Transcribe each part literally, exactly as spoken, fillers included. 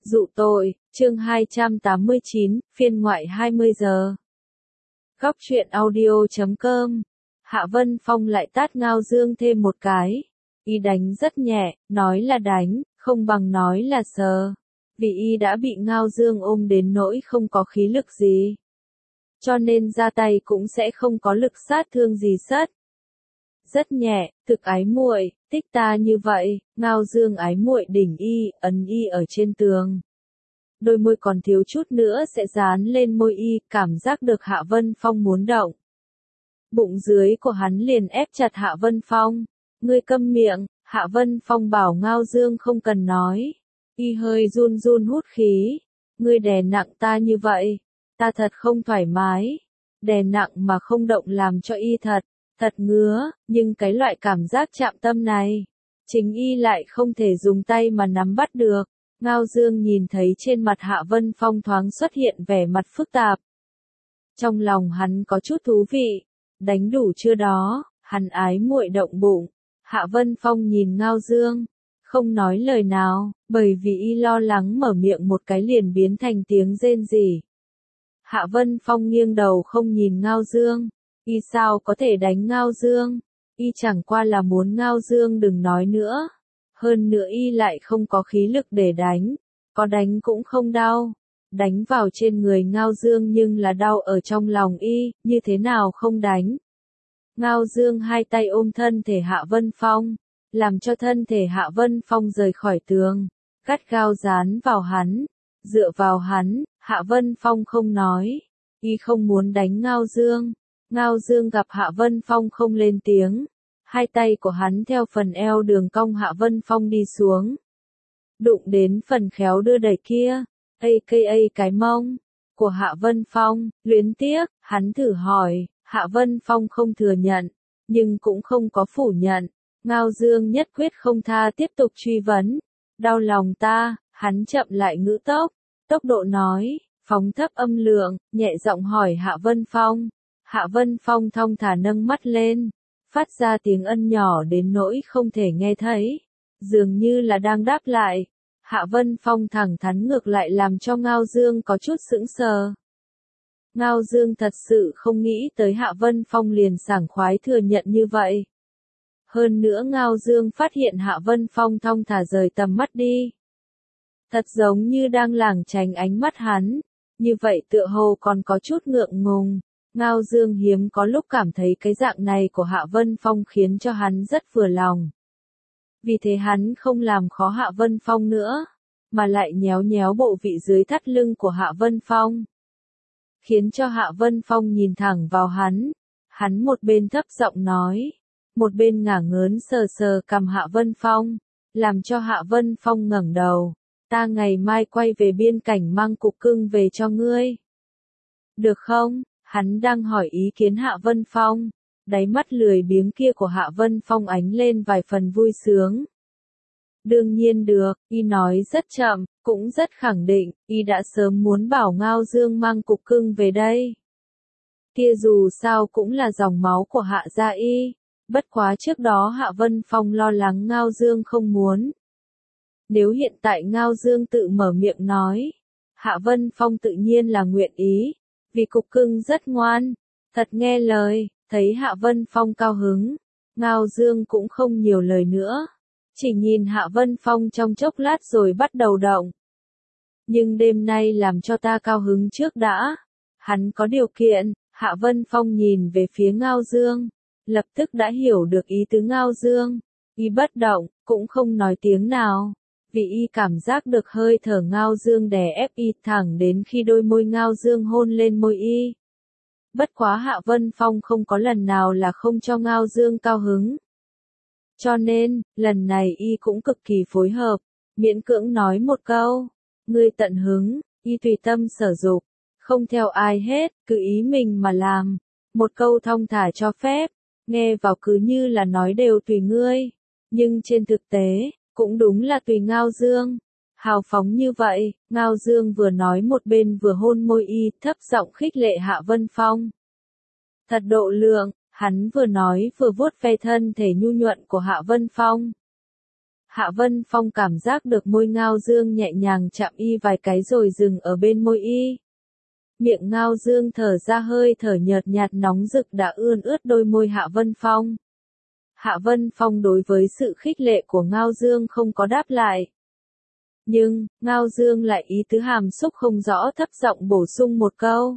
Dụ tội, chương hai trăm tám mươi chín, phiên ngoại hai mươi giờ. Góc truyện audio chấm com. Hạ Vân Phong lại tát Ngao Dương thêm một cái. Y đánh rất nhẹ, nói là đánh, không bằng nói là sờ. Vì y đã bị Ngao Dương ôm đến nỗi không có khí lực gì. Cho nên ra tay cũng sẽ không có lực sát thương gì sất. Rất nhẹ, thực ái muội, tích ta như vậy, Ngao Dương ái muội đỉnh y, ấn y ở trên tường. Đôi môi còn thiếu chút nữa sẽ dán lên môi y, cảm giác được Hạ Vân Phong muốn động. Bụng dưới của hắn liền ép chặt Hạ Vân Phong. Ngươi câm miệng, Hạ Vân Phong bảo Ngao Dương không cần nói. Y hơi run run hút khí. Ngươi đè nặng ta như vậy, ta thật không thoải mái. Đè nặng mà không động làm cho y thật, thật ngứa, nhưng cái loại cảm giác chạm tâm này, chính y lại không thể dùng tay mà nắm bắt được. Ngao Dương nhìn thấy trên mặt Hạ Vân Phong thoáng xuất hiện vẻ mặt phức tạp. Trong lòng hắn có chút thú vị, đánh đủ chưa đó, hắn ái muội động bụng. Hạ Vân Phong nhìn Ngao Dương, không nói lời nào, bởi vì y lo lắng mở miệng một cái liền biến thành tiếng rên rỉ. Hạ Vân Phong nghiêng đầu không nhìn Ngao Dương, y sao có thể đánh Ngao Dương, y chẳng qua là muốn Ngao Dương đừng nói nữa. Hơn nữa y lại không có khí lực để đánh, có đánh cũng không đau, đánh vào trên người Ngao Dương nhưng là đau ở trong lòng y, như thế nào không đánh. Ngao Dương hai tay ôm thân thể Hạ Vân Phong, làm cho thân thể Hạ Vân Phong rời khỏi tường, gắt gao dán vào hắn, dựa vào hắn. Hạ Vân Phong không nói, y không muốn đánh Ngao Dương. Ngao Dương gặp Hạ Vân Phong không lên tiếng. Hai tay của hắn theo phần eo đường cong Hạ Vân Phong đi xuống. Đụng đến phần khéo đưa đẩy kia, a ca a cái mông của Hạ Vân Phong, luyến tiếc, hắn thử hỏi, Hạ Vân Phong không thừa nhận, nhưng cũng không có phủ nhận. Ngao Dương nhất quyết không tha tiếp tục truy vấn. Đau lòng ta, hắn chậm lại ngữ tốc, tốc độ nói, phóng thấp âm lượng, nhẹ giọng hỏi Hạ Vân Phong. Hạ Vân Phong thong thả nâng mắt lên, phát ra tiếng ân nhỏ đến nỗi không thể nghe thấy, dường như là đang đáp lại. Hạ Vân Phong thẳng thắn ngược lại làm cho Ngao Dương có chút sững sờ. Ngao Dương thật sự không nghĩ tới Hạ Vân Phong liền sảng khoái thừa nhận như vậy. Hơn nữa Ngao Dương phát hiện Hạ Vân Phong thong thả rời tầm mắt đi. Thật giống như đang lảng tránh ánh mắt hắn, như vậy tựa hồ còn có chút ngượng ngùng. Ngao Dương hiếm có lúc cảm thấy cái dạng này của Hạ Vân Phong khiến cho hắn rất vừa lòng. Vì thế hắn không làm khó Hạ Vân Phong nữa, mà lại nhéo nhéo bộ vị dưới thắt lưng của Hạ Vân Phong. Khiến cho Hạ Vân Phong nhìn thẳng vào hắn, hắn một bên thấp giọng nói, một bên ngả ngớn sờ sờ cằm Hạ Vân Phong, làm cho Hạ Vân Phong ngẩng đầu. Ta ngày mai quay về biên cảnh mang cục cưng về cho ngươi. Được không? Hắn đang hỏi ý kiến Hạ Vân Phong, đáy mắt lười biếng kia của Hạ Vân Phong ánh lên vài phần vui sướng. Đương nhiên được, y nói rất chậm, cũng rất khẳng định, y đã sớm muốn bảo Ngao Dương mang cục cưng về đây. Kia dù sao cũng là dòng máu của Hạ gia y, bất quá trước đó Hạ Vân Phong lo lắng Ngao Dương không muốn. Nếu hiện tại Ngao Dương tự mở miệng nói, Hạ Vân Phong tự nhiên là nguyện ý. Vì cục cưng rất ngoan, thật nghe lời, thấy Hạ Vân Phong cao hứng, Ngao Dương cũng không nhiều lời nữa, chỉ nhìn Hạ Vân Phong trong chốc lát rồi bắt đầu động. Nhưng đêm nay làm cho ta cao hứng trước đã, hắn có điều kiện. Hạ Vân Phong nhìn về phía Ngao Dương, lập tức đã hiểu được ý tứ Ngao Dương, y bất động, cũng không nói tiếng nào. Vì y cảm giác được hơi thở Ngao Dương đè ép y thẳng đến khi đôi môi Ngao Dương hôn lên môi y. Bất quá Hạ Vân Phong không có lần nào là không cho Ngao Dương cao hứng. Cho nên, lần này y cũng cực kỳ phối hợp, miễn cưỡng nói một câu, ngươi tận hứng, y tùy tâm sở dục, không theo ai hết, cứ ý mình mà làm. Một câu thong thả cho phép, nghe vào cứ như là nói đều tùy ngươi, nhưng trên thực tế, cũng đúng là tùy Ngao Dương. Hào phóng như vậy, Ngao Dương vừa nói một bên vừa hôn môi y, thấp giọng khích lệ Hạ Vân Phong. Thật độ lượng, hắn vừa nói vừa vuốt ve thân thể nhu nhuận của Hạ Vân Phong. Hạ Vân Phong cảm giác được môi Ngao Dương nhẹ nhàng chạm y vài cái rồi dừng ở bên môi y. Miệng Ngao Dương thở ra hơi thở nhợt nhạt nóng rực đã ươn ướt đôi môi Hạ Vân Phong. Hạ Vân Phong đối với sự khích lệ của Ngao Dương không có đáp lại. Nhưng, Ngao Dương lại ý tứ hàm xúc không rõ thấp giọng bổ sung một câu.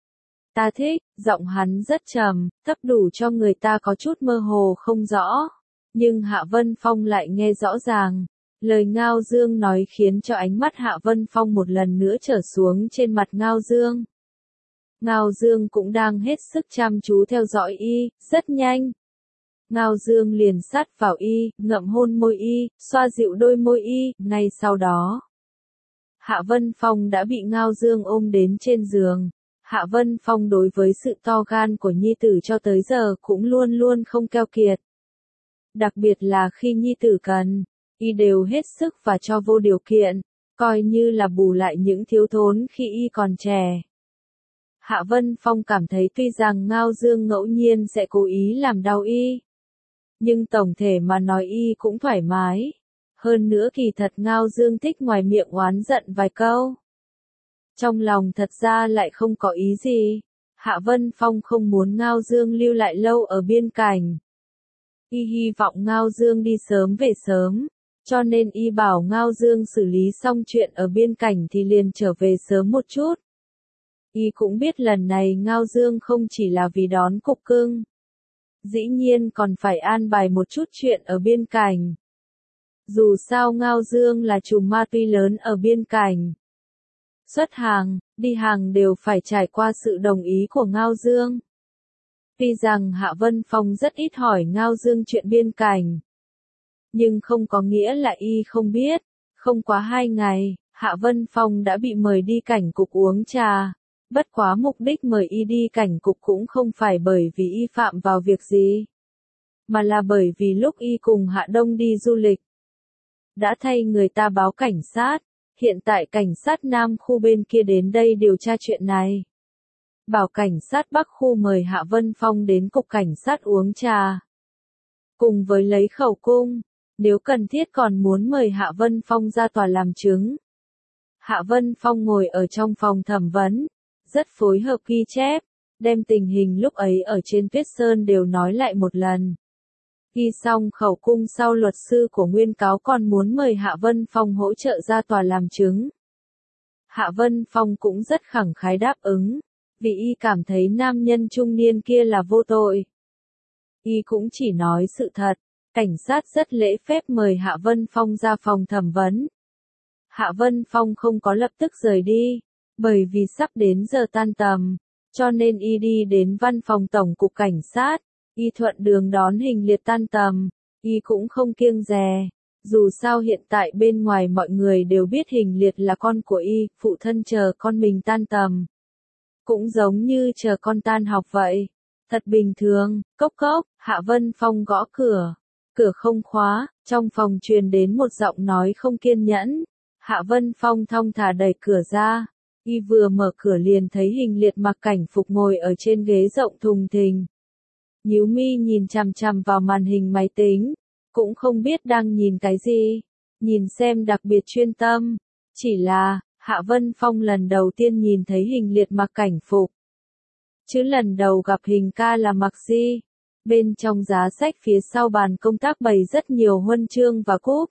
Ta thích, giọng hắn rất trầm, thấp đủ cho người ta có chút mơ hồ không rõ. Nhưng Hạ Vân Phong lại nghe rõ ràng. Lời Ngao Dương nói khiến cho ánh mắt Hạ Vân Phong một lần nữa trở xuống trên mặt Ngao Dương. Ngao Dương cũng đang hết sức chăm chú theo dõi y, rất nhanh. Ngao Dương liền sát vào y, ngậm hôn môi y, xoa dịu đôi môi y, ngay sau đó. Hạ Vân Phong đã bị Ngao Dương ôm đến trên giường. Hạ Vân Phong đối với sự to gan của nhi tử cho tới giờ cũng luôn luôn không keo kiệt. Đặc biệt là khi nhi tử cần, y đều hết sức và cho vô điều kiện, coi như là bù lại những thiếu thốn khi y còn trẻ. Hạ Vân Phong cảm thấy tuy rằng Ngao Dương ngẫu nhiên sẽ cố ý làm đau y, nhưng tổng thể mà nói y cũng thoải mái. Hơn nữa kỳ thật Ngao Dương thích ngoài miệng oán giận vài câu. Trong lòng thật ra lại không có ý gì. Hạ Vân Phong không muốn Ngao Dương lưu lại lâu ở biên cảnh. Y hy vọng Ngao Dương đi sớm về sớm, cho nên y bảo Ngao Dương xử lý xong chuyện ở biên cảnh thì liền trở về sớm một chút. Y cũng biết lần này Ngao Dương không chỉ là vì đón cục cưng. Dĩ nhiên còn phải an bài một chút chuyện ở biên cảnh. Dù sao Ngao Dương là trùm ma túy lớn ở biên cảnh. Xuất hàng, đi hàng đều phải trải qua sự đồng ý của Ngao Dương. Tuy rằng Hạ Vân Phong rất ít hỏi Ngao Dương chuyện biên cảnh. Nhưng không có nghĩa là y không biết. Không quá hai ngày, Hạ Vân Phong đã bị mời đi cảnh cục uống trà. Bất quá mục đích mời y đi cảnh cục cũng không phải bởi vì y phạm vào việc gì, mà là bởi vì lúc y cùng Hạ Đông đi du lịch, đã thay người ta báo cảnh sát, hiện tại cảnh sát Nam khu bên kia đến đây điều tra chuyện này. Bảo cảnh sát Bắc khu mời Hạ Vân Phong đến cục cảnh sát uống trà. Cùng với lấy khẩu cung, nếu cần thiết còn muốn mời Hạ Vân Phong ra tòa làm chứng. Hạ Vân Phong ngồi ở trong phòng thẩm vấn, rất phối hợp ghi chép, đem tình hình lúc ấy ở trên Tuyết Sơn đều nói lại một lần. Ghi xong khẩu cung sau luật sư của nguyên cáo còn muốn mời Hạ Vân Phong hỗ trợ ra tòa làm chứng. Hạ Vân Phong cũng rất khẳng khái đáp ứng, vì y cảm thấy nam nhân trung niên kia là vô tội. Y cũng chỉ nói sự thật, cảnh sát rất lễ phép mời Hạ Vân Phong ra phòng thẩm vấn. Hạ Vân Phong không có lập tức rời đi, bởi vì sắp đến giờ tan tầm, cho nên y đi đến văn phòng tổng cục cảnh sát, y thuận đường đón Hình Liệt tan tầm, y cũng không kiêng dè, dù sao hiện tại bên ngoài mọi người đều biết Hình Liệt là con của y, phụ thân chờ con mình tan tầm. Cũng giống như chờ con tan học vậy, thật bình thường. Cốc cốc, Hạ Vân Phong gõ cửa, cửa không khóa, trong phòng truyền đến một giọng nói không kiên nhẫn. Hạ Vân Phong thong thả đẩy cửa ra. Y vừa mở cửa liền thấy Hình Liệt mặc cảnh phục ngồi ở trên ghế rộng thùng thình. Nhíu mi nhìn chằm chằm vào màn hình máy tính, cũng không biết đang nhìn cái gì, nhìn xem đặc biệt chuyên tâm. Chỉ là, Hạ Vân Phong lần đầu tiên nhìn thấy Hình Liệt mặc cảnh phục. Chứ lần đầu gặp Hình ca là mặc gì? Bên trong giá sách phía sau bàn công tác bày rất nhiều huân chương và cúp.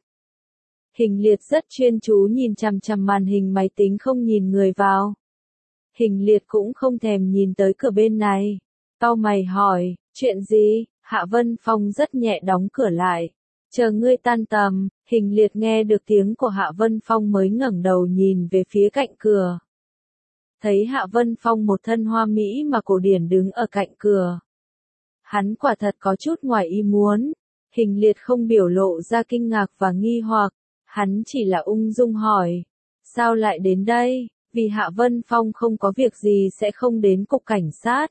Hình Liệt rất chuyên chú nhìn chằm chằm màn hình máy tính không nhìn người vào. Hình Liệt cũng không thèm nhìn tới cửa bên này. Cau mày hỏi, chuyện gì? Hạ Vân Phong rất nhẹ đóng cửa lại. Chờ ngươi tan tầm. Hình Liệt nghe được tiếng của Hạ Vân Phong mới ngẩng đầu nhìn về phía cạnh cửa. Thấy Hạ Vân Phong một thân hoa mỹ mà cổ điển đứng ở cạnh cửa. Hắn quả thật có chút ngoài ý muốn. Hình Liệt không biểu lộ ra kinh ngạc và nghi hoặc. Hắn chỉ là ung dung hỏi, sao lại đến đây? Vì Hạ Vân Phong không có việc gì sẽ không đến cục cảnh sát.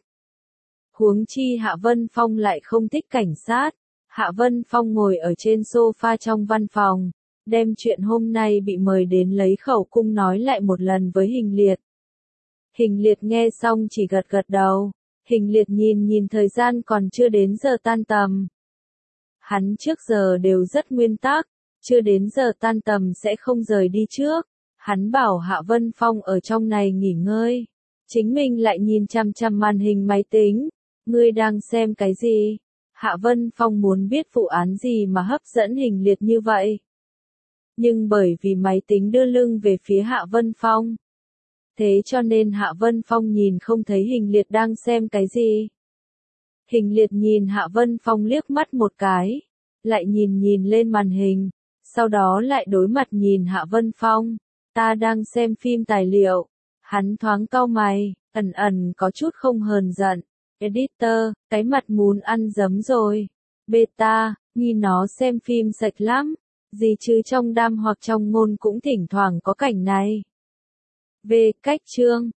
Huống chi Hạ Vân Phong lại không thích cảnh sát. Hạ Vân Phong ngồi ở trên sofa trong văn phòng, đem chuyện hôm nay bị mời đến lấy khẩu cung nói lại một lần với Hình Liệt. Hình Liệt nghe xong chỉ gật gật đầu. Hình Liệt nhìn nhìn thời gian còn chưa đến giờ tan tầm. Hắn trước giờ đều rất nguyên tắc. chưa đến giờ tan tầm sẽ không rời đi trước. Hắn bảo Hạ Vân Phong ở trong này nghỉ ngơi. Chính mình lại nhìn chằm chằm màn hình máy tính. Ngươi đang xem cái gì? Hạ Vân Phong muốn biết vụ án gì mà hấp dẫn Hình Liệt như vậy. Nhưng bởi vì máy tính đưa lưng về phía Hạ Vân Phong. Thế cho nên Hạ Vân Phong nhìn không thấy Hình Liệt đang xem cái gì. Hình Liệt nhìn Hạ Vân Phong liếc mắt một cái. Lại nhìn nhìn lên màn hình. Sau đó lại đối mặt nhìn Hạ Vân Phong. Ta đang xem phim tài liệu. Hắn thoáng cau mày, ẩn ẩn có chút không hờn giận. Editor, cái mặt muốn ăn giấm rồi. Beta, nhìn nó xem phim sạch lắm. Gì chứ trong đam hoặc trong ngôn cũng thỉnh thoảng có cảnh này. Về cách chương.